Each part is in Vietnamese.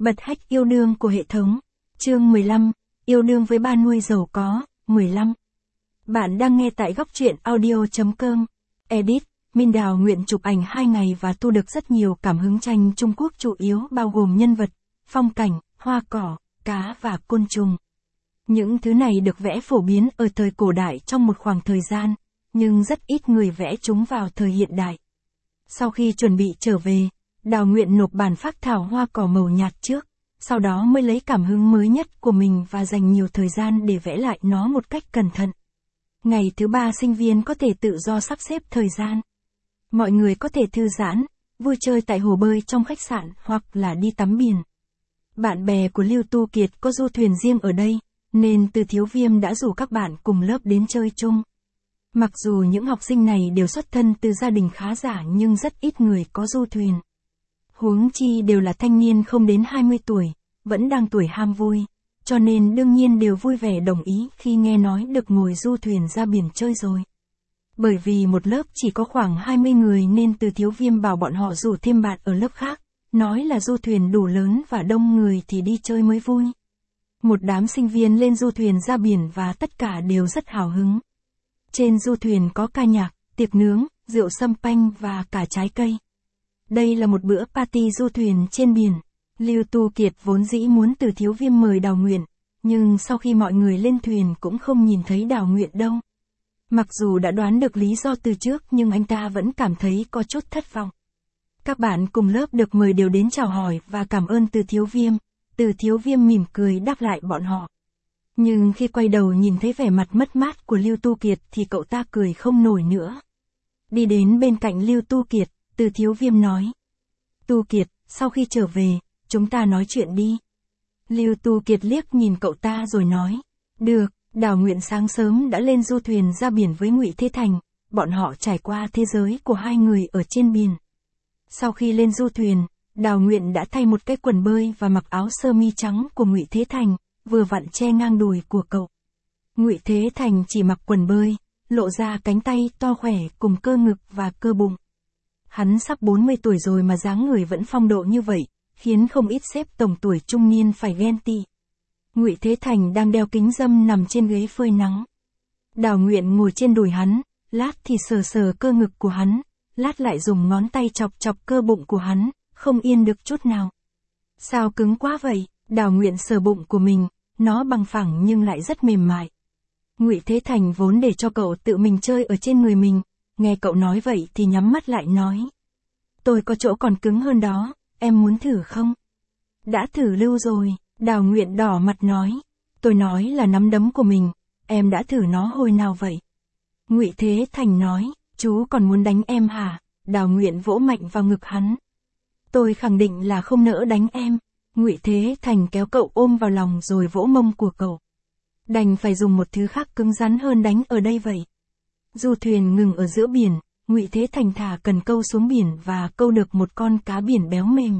Bật hack yêu đương của hệ thống. Chương 15. Yêu đương với ba nuôi giàu có. 15. Bạn đang nghe tại góc truyện audio.com. Edit. Minh Đào nguyện chụp ảnh 2 ngày và thu được rất nhiều cảm hứng. Tranh Trung Quốc chủ yếu bao gồm nhân vật, phong cảnh, hoa cỏ, cá và côn trùng. Những thứ này được vẽ phổ biến ở thời cổ đại trong một khoảng thời gian, nhưng rất ít người vẽ chúng vào thời hiện đại. Sau khi chuẩn bị trở về, Đào nguyện nộp bản phác thảo hoa cỏ màu nhạt trước, sau đó mới lấy cảm hứng mới nhất của mình và dành nhiều thời gian để vẽ lại nó một cách cẩn thận. Ngày thứ 3 sinh viên có thể tự do sắp xếp thời gian. Mọi người có thể thư giãn, vui chơi tại hồ bơi trong khách sạn hoặc là đi tắm biển. Bạn bè của Lưu Tu Kiệt có du thuyền riêng ở đây, nên Từ Thiếu Viêm đã rủ các bạn cùng lớp đến chơi chung. Mặc dù những học sinh này đều xuất thân từ gia đình khá giả nhưng rất ít người có du thuyền. Huống chi đều là thanh niên không đến 20 tuổi, vẫn đang tuổi ham vui, cho nên đương nhiên đều vui vẻ đồng ý khi nghe nói được ngồi du thuyền ra biển chơi rồi. Bởi vì một lớp chỉ có khoảng 20 người nên Từ Thiếu Viêm bảo bọn họ rủ thêm bạn ở lớp khác, nói là du thuyền đủ lớn và đông người thì đi chơi mới vui. Một đám sinh viên lên du thuyền ra biển và tất cả đều rất hào hứng. Trên du thuyền có ca nhạc, tiệc nướng, rượu sâm panh và cả trái cây. Đây là một bữa party du thuyền trên biển. Lưu Tu Kiệt vốn dĩ muốn Từ Thiếu Viêm mời Đào Nguyện, nhưng sau khi mọi người lên thuyền cũng không nhìn thấy Đào Nguyện đâu. Mặc dù đã đoán được lý do từ trước nhưng anh ta vẫn cảm thấy có chút thất vọng. Các bạn cùng lớp được mời đều đến chào hỏi và cảm ơn Từ Thiếu Viêm. Từ Thiếu Viêm mỉm cười đáp lại bọn họ. Nhưng khi quay đầu nhìn thấy vẻ mặt mất mát của Lưu Tu Kiệt thì cậu ta cười không nổi nữa. Đi đến bên cạnh Lưu Tu Kiệt, Từ Thiếu Viêm nói. Tu Kiệt, sau khi trở về, chúng ta nói chuyện đi. Lưu Tu Kiệt liếc nhìn cậu ta rồi nói. Được, Đào Nguyện sáng sớm đã lên du thuyền ra biển với Ngụy Thế Thành, bọn họ trải qua thế giới của hai người ở trên biển. Sau khi lên du thuyền, Đào Nguyện đã thay một cái quần bơi và mặc áo sơ mi trắng của Ngụy Thế Thành, vừa vặn che ngang đùi của cậu. Ngụy Thế Thành chỉ mặc quần bơi, lộ ra cánh tay to khỏe cùng cơ ngực và cơ bụng. Hắn sắp 40 tuổi rồi mà dáng người vẫn phong độ như vậy, khiến không ít sếp tổng tuổi trung niên phải ghen tị. Ngụy Thế Thành đang đeo kính râm nằm trên ghế phơi nắng. Đào Nguyện ngồi trên đùi hắn, lát thì sờ sờ cơ ngực của hắn, lát lại dùng ngón tay chọc chọc cơ bụng của hắn, không yên được chút nào. Sao cứng quá vậy? Đào Nguyện sờ bụng của mình, nó bằng phẳng nhưng lại rất mềm mại. Ngụy Thế Thành vốn để cho cậu tự mình chơi ở trên người mình, nghe cậu nói vậy thì nhắm mắt lại nói. Tôi có chỗ còn cứng hơn đó, em muốn thử không? Đã thử lưu rồi, Đào Nguyện đỏ mặt nói. Tôi nói là nắm đấm của mình, em đã thử nó hồi nào vậy? Ngụy Thế Thành nói, chú còn muốn đánh em hả? Đào Nguyện vỗ mạnh vào ngực hắn. Tôi khẳng định là không nỡ đánh em. Ngụy Thế Thành kéo cậu ôm vào lòng rồi vỗ mông của cậu. Đành phải dùng một thứ khác cứng rắn hơn đánh ở đây vậy. Du thuyền ngừng ở giữa biển, Ngụy Thế Thành thả cần câu xuống biển và câu được một con cá biển béo mềm.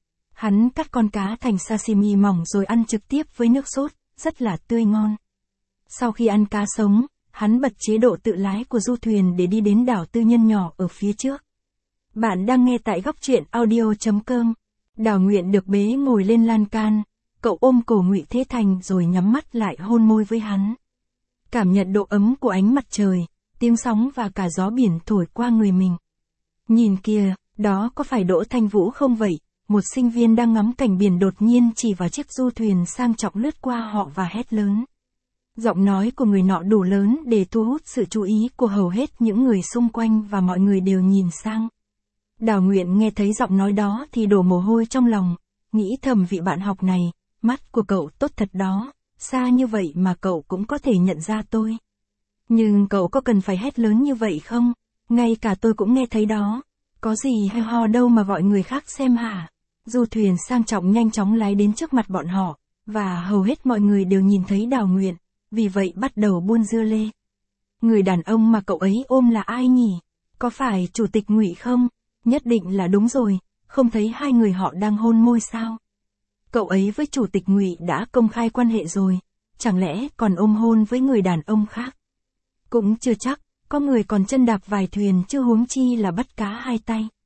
Hắn cắt con cá thành sashimi mỏng rồi ăn trực tiếp với nước sốt, rất là tươi ngon. Sau khi ăn cá sống, hắn bật chế độ tự lái của du thuyền để đi đến đảo tư nhân nhỏ ở phía trước. Bạn đang nghe tại góc truyện audio.com. Đào Nguyện được bế ngồi lên lan can, cậu ôm cổ Ngụy Thế Thành rồi nhắm mắt lại hôn môi với hắn. Cảm nhận độ ấm của ánh mặt trời, tiếng sóng và cả gió biển thổi qua người mình. Nhìn kìa, đó có phải Đỗ Thanh Vũ không vậy? Một sinh viên đang ngắm cảnh biển đột nhiên chỉ vào chiếc du thuyền sang trọng lướt qua họ và hét lớn. Giọng nói của người nọ đủ lớn để thu hút sự chú ý của hầu hết những người xung quanh và mọi người đều nhìn sang. Đào Nguyện nghe thấy giọng nói đó thì đổ mồ hôi trong lòng, nghĩ thầm vị bạn học này, mắt của cậu tốt thật đó, xa như vậy mà cậu cũng có thể nhận ra tôi. Nhưng cậu có cần phải hét lớn như vậy không? Ngay cả tôi cũng nghe thấy đó, có gì hay ho đâu mà gọi người khác xem hả? Du thuyền sang trọng nhanh chóng lái đến trước mặt bọn họ, và hầu hết mọi người đều nhìn thấy Đào Nguyện, vì vậy bắt đầu buôn dưa lê. Người đàn ông mà cậu ấy ôm là ai nhỉ? Có phải Chủ tịch Ngụy không? Nhất định là đúng rồi, không thấy hai người họ đang hôn môi sao? Cậu ấy với Chủ tịch Ngụy đã công khai quan hệ rồi, chẳng lẽ còn ôm hôn với người đàn ông khác? Cũng chưa chắc, có người còn chân đạp vài thuyền chứ huống chi là bắt cá hai tay.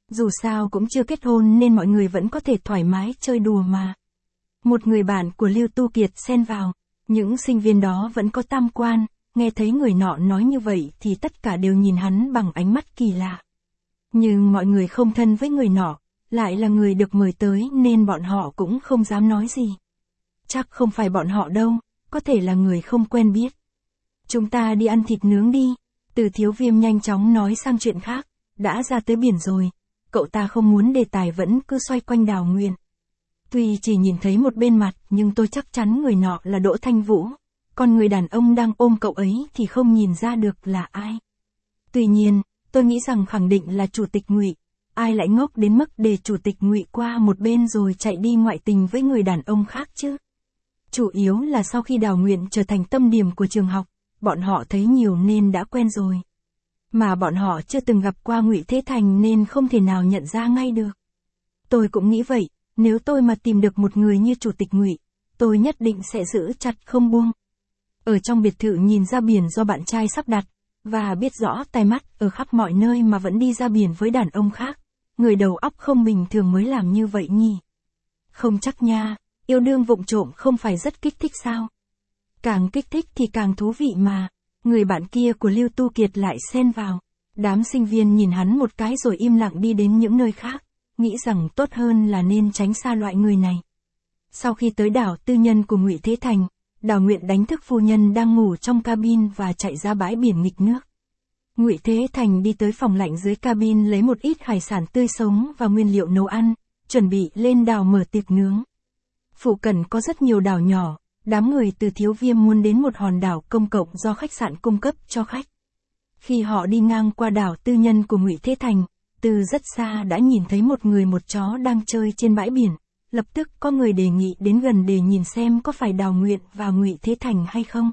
Dù sao cũng chưa kết hôn nên mọi người vẫn có thể thoải mái chơi đùa mà. Một người bạn của Lưu Tu Kiệt xen vào, những sinh viên đó vẫn có tam quan, nghe thấy người nọ nói như vậy thì tất cả đều nhìn hắn bằng ánh mắt kỳ lạ. Nhưng mọi người không thân với người nọ, lại là người được mời tới nên bọn họ cũng không dám nói gì. Chắc không phải bọn họ đâu, có thể là người không quen biết. Chúng ta đi ăn thịt nướng đi. Từ Thiếu Viêm nhanh chóng nói sang chuyện khác, đã ra tới biển rồi. Cậu ta không muốn đề tài vẫn cứ xoay quanh Đào Nguyện. Tuy chỉ nhìn thấy một bên mặt nhưng tôi chắc chắn người nọ là Đỗ Thanh Vũ. Còn người đàn ông đang ôm cậu ấy thì không nhìn ra được là ai. Tuy nhiên, tôi nghĩ rằng khẳng định là Chủ tịch Ngụy. Ai lại ngốc đến mức để Chủ tịch Ngụy qua một bên rồi chạy đi ngoại tình với người đàn ông khác chứ? Chủ yếu là sau khi Đào Nguyện trở thành tâm điểm của trường học, bọn họ thấy nhiều nên đã quen rồi. Mà bọn họ chưa từng gặp qua Ngụy Thế Thành nên không thể nào nhận ra ngay được. Tôi cũng nghĩ vậy, nếu tôi mà tìm được một người như Chủ tịch Ngụy, tôi nhất định sẽ giữ chặt không buông. Ở trong biệt thự nhìn ra biển do bạn trai sắp đặt, và biết rõ tai mắt ở khắp mọi nơi mà vẫn đi ra biển với đàn ông khác, người đầu óc không bình thường mới làm như vậy nhỉ? Không chắc nha, yêu đương vụng trộm không phải rất kích thích sao? Càng kích thích thì càng thú vị mà. Người bạn kia của Lưu Tu Kiệt lại xen vào. Đám sinh viên nhìn hắn một cái rồi im lặng đi đến những nơi khác, nghĩ rằng tốt hơn là nên tránh xa loại người này. Sau khi tới đảo tư nhân của Ngụy Thế Thành, Đào Nguyện đánh thức phu nhân đang ngủ trong cabin và chạy ra bãi biển nghịch nước. Ngụy Thế Thành đi tới phòng lạnh dưới cabin lấy một ít hải sản tươi sống và nguyên liệu nấu ăn, chuẩn bị lên đảo mở tiệc nướng. Phụ cận có rất nhiều đảo nhỏ, đám người từ Thiếu Viêm muốn đến một hòn đảo công cộng do khách sạn cung cấp cho khách. Khi họ đi ngang qua đảo tư nhân của Ngụy Thế Thành, từ rất xa đã nhìn thấy một người một chó đang chơi trên bãi biển. Lập tức có người đề nghị đến gần để nhìn xem có phải Đào Nguyện và Ngụy Thế Thành hay không.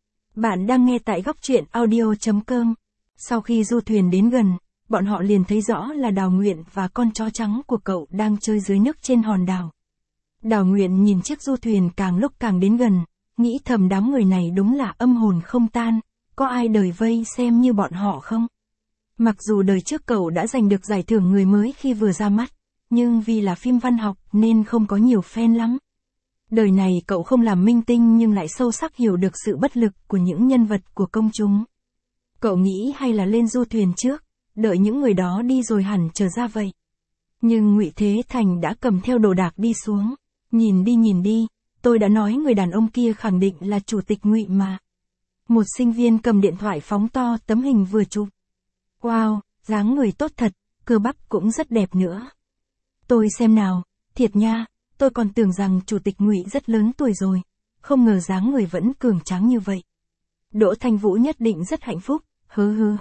Bạn đang nghe tại góc truyện audio.com. Sau khi du thuyền đến gần, bọn họ liền thấy rõ là Đào Nguyện và con chó trắng của cậu đang chơi dưới nước trên hòn đảo. Đào Nguyện nhìn chiếc du thuyền càng lúc càng đến gần, nghĩ thầm đám người này đúng là âm hồn không tan, có ai đời vây xem như bọn họ không? Mặc dù đời trước cậu đã giành được giải thưởng người mới khi vừa ra mắt, nhưng vì là phim văn học nên không có nhiều fan lắm. Đời này cậu không làm minh tinh nhưng lại sâu sắc hiểu được sự bất lực của những nhân vật của công chúng. Cậu nghĩ hay là lên du thuyền trước, đợi những người đó đi rồi hẳn trở ra vậy. Nhưng Ngụy Thế Thành đã cầm theo đồ đạc đi xuống. Nhìn đi, tôi đã nói người đàn ông kia khẳng định là Chủ tịch Ngụy mà. Một sinh viên cầm điện thoại phóng to tấm hình vừa chụp. Wow, dáng người tốt thật, cơ bắp cũng rất đẹp nữa. Tôi xem nào, thiệt nha, tôi còn tưởng rằng Chủ tịch Ngụy rất lớn tuổi rồi, không ngờ dáng người vẫn cường tráng như vậy. Đỗ Thanh Vũ nhất định rất hạnh phúc, hứ.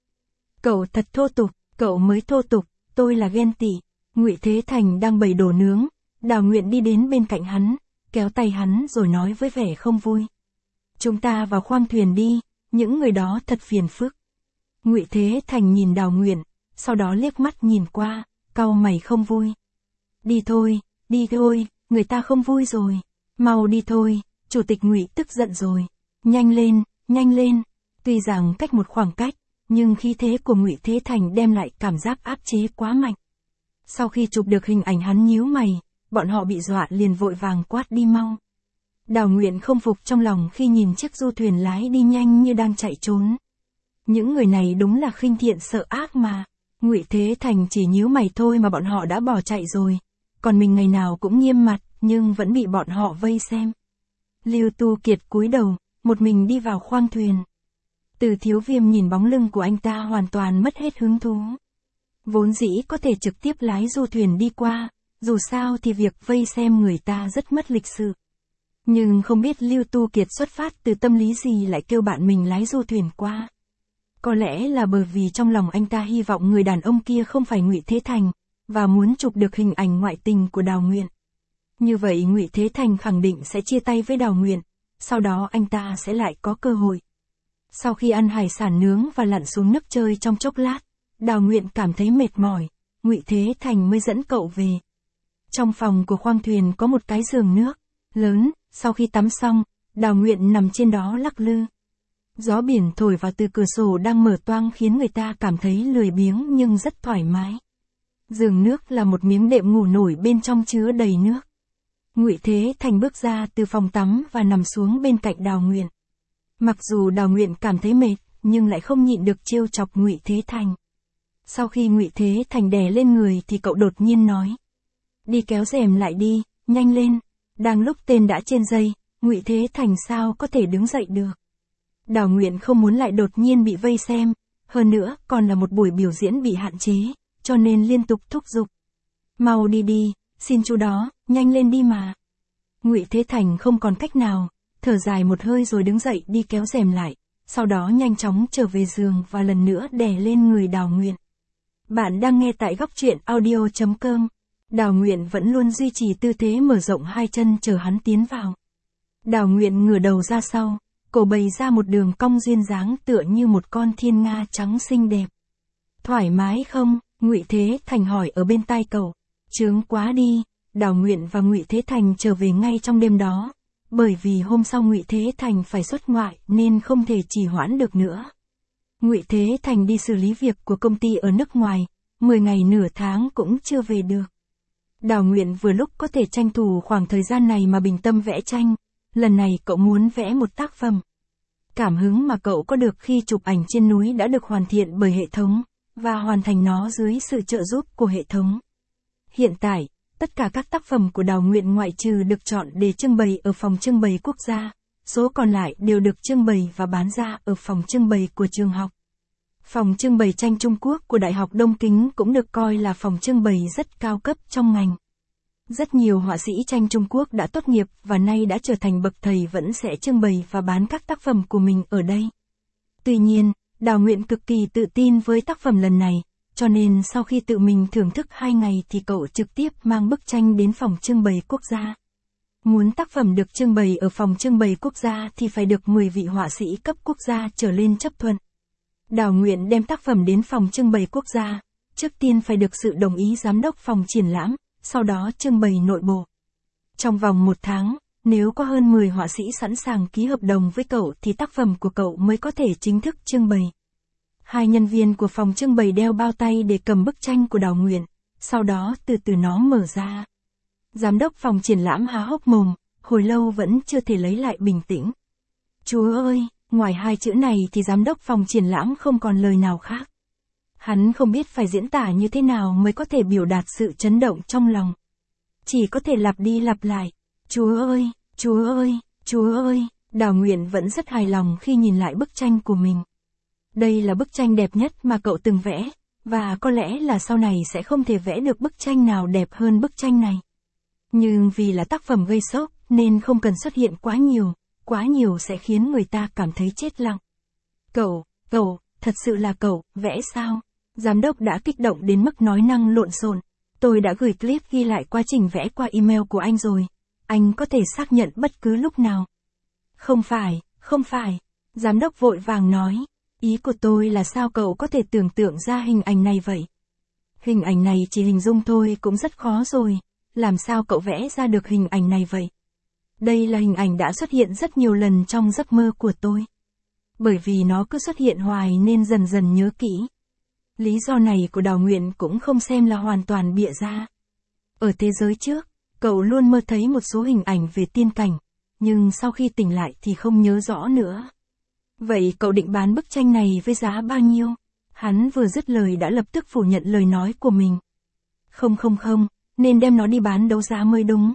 Cậu thật thô tục, cậu mới thô tục, tôi là ghen tị. Ngụy Thế Thành đang bày đồ nướng, Đào Nguyện đi đến bên cạnh hắn, kéo tay hắn rồi nói với vẻ không vui. Chúng ta vào khoang thuyền đi, những người đó thật phiền phức. Ngụy Thế Thành nhìn Đào Nguyện, sau đó liếc mắt nhìn qua, cau mày không vui. Đi thôi, người ta không vui rồi. Mau đi thôi, Chủ tịch Ngụy tức giận rồi. Nhanh lên. Tuy rằng cách một khoảng cách, nhưng khí thế của Ngụy Thế Thành đem lại cảm giác áp chế quá mạnh. Sau khi chụp được hình ảnh hắn nhíu mày, bọn họ bị dọa liền vội vàng quát đi mau. Đào Nguyện không phục trong lòng khi nhìn chiếc du thuyền lái đi nhanh như đang chạy trốn. Những người này đúng là khinh thiện sợ ác mà. Ngụy Thế Thành chỉ nhíu mày thôi mà bọn họ đã bỏ chạy rồi. Còn mình ngày nào cũng nghiêm mặt, nhưng vẫn bị bọn họ vây xem. Lưu Tu Kiệt cúi đầu, một mình đi vào khoang thuyền. Từ Thiếu Viêm nhìn bóng lưng của anh ta hoàn toàn mất hết hứng thú. Vốn dĩ có thể trực tiếp lái du thuyền đi qua, dù sao thì việc vây xem người ta rất mất lịch sự. Nhưng không biết Lưu Tu Kiệt xuất phát từ tâm lý gì lại kêu bạn mình lái du thuyền qua. Có lẽ là bởi vì trong lòng anh ta hy vọng người đàn ông kia không phải Ngụy Thế Thành, và muốn chụp được hình ảnh ngoại tình của Đào Nguyện. Như vậy Ngụy Thế Thành khẳng định sẽ chia tay với Đào Nguyện, sau đó anh ta sẽ lại có cơ hội. Sau khi ăn hải sản nướng và lặn xuống nước chơi trong chốc lát, Đào Nguyện cảm thấy mệt mỏi, Ngụy Thế Thành mới dẫn cậu về. Trong phòng của khoang thuyền có một cái giường nước lớn, sau khi tắm xong, Đào Nguyện nằm trên đó lắc lư. Gió biển thổi vào từ cửa sổ đang mở toang khiến người ta cảm thấy lười biếng nhưng rất thoải mái. Giường nước là một miếng đệm ngủ nổi bên trong chứa đầy nước. Ngụy Thế Thành bước ra từ phòng tắm và nằm xuống bên cạnh Đào Nguyện. Mặc dù Đào Nguyện cảm thấy mệt, nhưng lại không nhịn được trêu chọc Ngụy Thế Thành. Sau khi Ngụy Thế Thành đè lên người thì cậu đột nhiên nói: "Đi kéo rèm lại đi, nhanh lên." Đang lúc tên đã trên dây, Ngụy Thế Thành sao có thể đứng dậy được. Đào Nguyện không muốn lại đột nhiên bị vây xem, hơn nữa còn là một buổi biểu diễn bị hạn chế, cho nên liên tục thúc giục: "Mau đi đi, xin chú đó, nhanh lên đi mà." Ngụy Thế Thành không còn cách nào, thở dài một hơi rồi đứng dậy đi kéo rèm lại, sau đó nhanh chóng trở về giường và lần nữa đè lên người Đào Nguyện. Bạn đang nghe tại góc truyện audio.com. Đào Nguyện vẫn luôn duy trì tư thế mở rộng hai chân chờ hắn tiến vào. Đào Nguyện ngửa đầu ra sau, cổ bày ra một đường cong duyên dáng tựa như một con thiên nga trắng xinh đẹp. "Thoải mái không?" Ngụy Thế Thành hỏi ở bên tai cậu. "Chướng quá đi." Đào Nguyện và Ngụy Thế Thành trở về ngay trong đêm đó, bởi vì hôm sau Ngụy Thế Thành phải xuất ngoại nên không thể trì hoãn được nữa. Ngụy Thế Thành đi xử lý việc của công ty ở nước ngoài, 10 ngày nửa tháng cũng chưa về được. Đào Nguyện vừa lúc có thể tranh thủ khoảng thời gian này mà bình tâm vẽ tranh, lần này cậu muốn vẽ một tác phẩm. Cảm hứng mà cậu có được khi chụp ảnh trên núi đã được hoàn thiện bởi hệ thống, và hoàn thành nó dưới sự trợ giúp của hệ thống. Hiện tại, tất cả các tác phẩm của Đào Nguyện ngoại trừ được chọn để trưng bày ở phòng trưng bày quốc gia, số còn lại đều được trưng bày và bán ra ở phòng trưng bày của trường học. Phòng trưng bày tranh Trung Quốc của Đại học Đông Kính cũng được coi là phòng trưng bày rất cao cấp trong ngành. Rất nhiều họa sĩ tranh Trung Quốc đã tốt nghiệp và nay đã trở thành bậc thầy vẫn sẽ trưng bày và bán các tác phẩm của mình ở đây. Tuy nhiên, Đào Nguyện cực kỳ tự tin với tác phẩm lần này, cho nên sau khi tự mình thưởng thức 2 ngày thì cậu trực tiếp mang bức tranh đến phòng trưng bày quốc gia. Muốn tác phẩm được trưng bày ở phòng trưng bày quốc gia thì phải được 10 vị họa sĩ cấp quốc gia trở lên chấp thuận. Đào Nguyện đem tác phẩm đến phòng trưng bày quốc gia, trước tiên phải được sự đồng ý giám đốc phòng triển lãm, sau đó trưng bày nội bộ. Trong vòng 1 tháng, nếu có hơn 10 họa sĩ sẵn sàng ký hợp đồng với cậu thì tác phẩm của cậu mới có thể chính thức trưng bày. 2 nhân viên của phòng trưng bày đeo bao tay để cầm bức tranh của Đào Nguyện, sau đó từ từ nó mở ra. Giám đốc phòng triển lãm há hốc mồm, hồi lâu vẫn chưa thể lấy lại bình tĩnh. Chúa ơi, ngoài 2 chữ này thì giám đốc phòng triển lãm không còn lời nào khác. Hắn không biết phải diễn tả như thế nào mới có thể biểu đạt sự chấn động trong lòng. Chỉ có thể lặp đi lặp lại. Chúa ơi, Chúa ơi, Chúa ơi. Đào Nguyện vẫn rất hài lòng khi nhìn lại bức tranh của mình. Đây là bức tranh đẹp nhất mà cậu từng vẽ, và có lẽ là sau này sẽ không thể vẽ được bức tranh nào đẹp hơn bức tranh này. Nhưng vì là tác phẩm gây sốc nên không cần xuất hiện quá nhiều sẽ khiến người ta cảm thấy chết lặng. Cậu, thật sự là cậu, vẽ sao? Giám đốc đã kích động đến mức nói năng lộn xộn. Tôi đã gửi clip ghi lại quá trình vẽ qua email của anh rồi. Anh có thể xác nhận bất cứ lúc nào. Không phải. Giám đốc vội vàng nói. Ý của tôi là sao cậu có thể tưởng tượng ra hình ảnh này vậy? Hình ảnh này chỉ hình dung thôi cũng rất khó rồi. Làm sao cậu vẽ ra được hình ảnh này vậy? Đây là hình ảnh đã xuất hiện rất nhiều lần trong giấc mơ của tôi. Bởi vì nó cứ xuất hiện hoài nên dần dần nhớ kỹ. Lý do này của Đào Nguyện cũng không xem là hoàn toàn bịa ra. Ở thế giới trước, cậu luôn mơ thấy một số hình ảnh về tiên cảnh, nhưng sau khi tỉnh lại thì không nhớ rõ nữa. Vậy cậu định bán bức tranh này với giá bao nhiêu? Hắn vừa dứt lời đã lập tức phủ nhận lời nói của mình. Không, nên đem nó đi bán đấu giá mới đúng.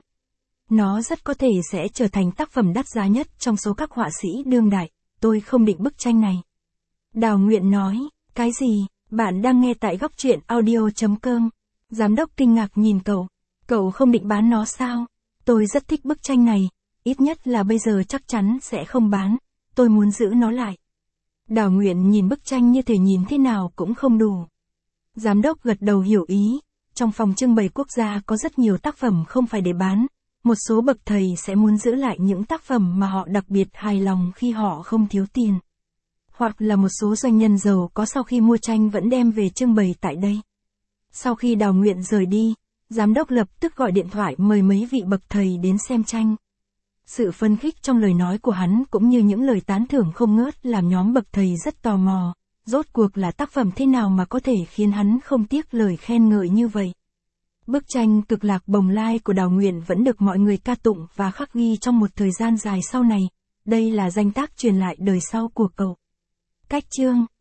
Nó rất có thể sẽ trở thành tác phẩm đắt giá nhất trong số các họa sĩ đương đại, tôi không định bức tranh này. Đào Nguyện nói, cái gì? Bạn đang nghe tại góc truyện audio.com. Giám đốc kinh ngạc nhìn cậu không định bán nó sao? Tôi rất thích bức tranh này, ít nhất là bây giờ chắc chắn sẽ không bán, tôi muốn giữ nó lại. Đào Nguyện nhìn bức tranh như thể nhìn thế nào cũng không đủ. Giám đốc gật đầu hiểu ý, trong phòng trưng bày quốc gia có rất nhiều tác phẩm không phải để bán, một số bậc thầy sẽ muốn giữ lại những tác phẩm mà họ đặc biệt hài lòng khi họ không thiếu tiền. Hoặc là một số doanh nhân giàu có sau khi mua tranh vẫn đem về trưng bày tại đây. Sau khi Đào Nguyện rời đi, giám đốc lập tức gọi điện thoại mời mấy vị bậc thầy đến xem tranh. Sự phấn khích trong lời nói của hắn cũng như những lời tán thưởng không ngớt làm nhóm bậc thầy rất tò mò, Rốt cuộc là tác phẩm thế nào mà có thể khiến hắn không tiếc lời khen ngợi như vậy? Bức tranh Cực lạc bồng lai của Đào Nguyện vẫn được mọi người ca tụng và khắc ghi trong một thời gian dài sau này. Đây là danh tác truyền lại đời sau của cậu. Cách chương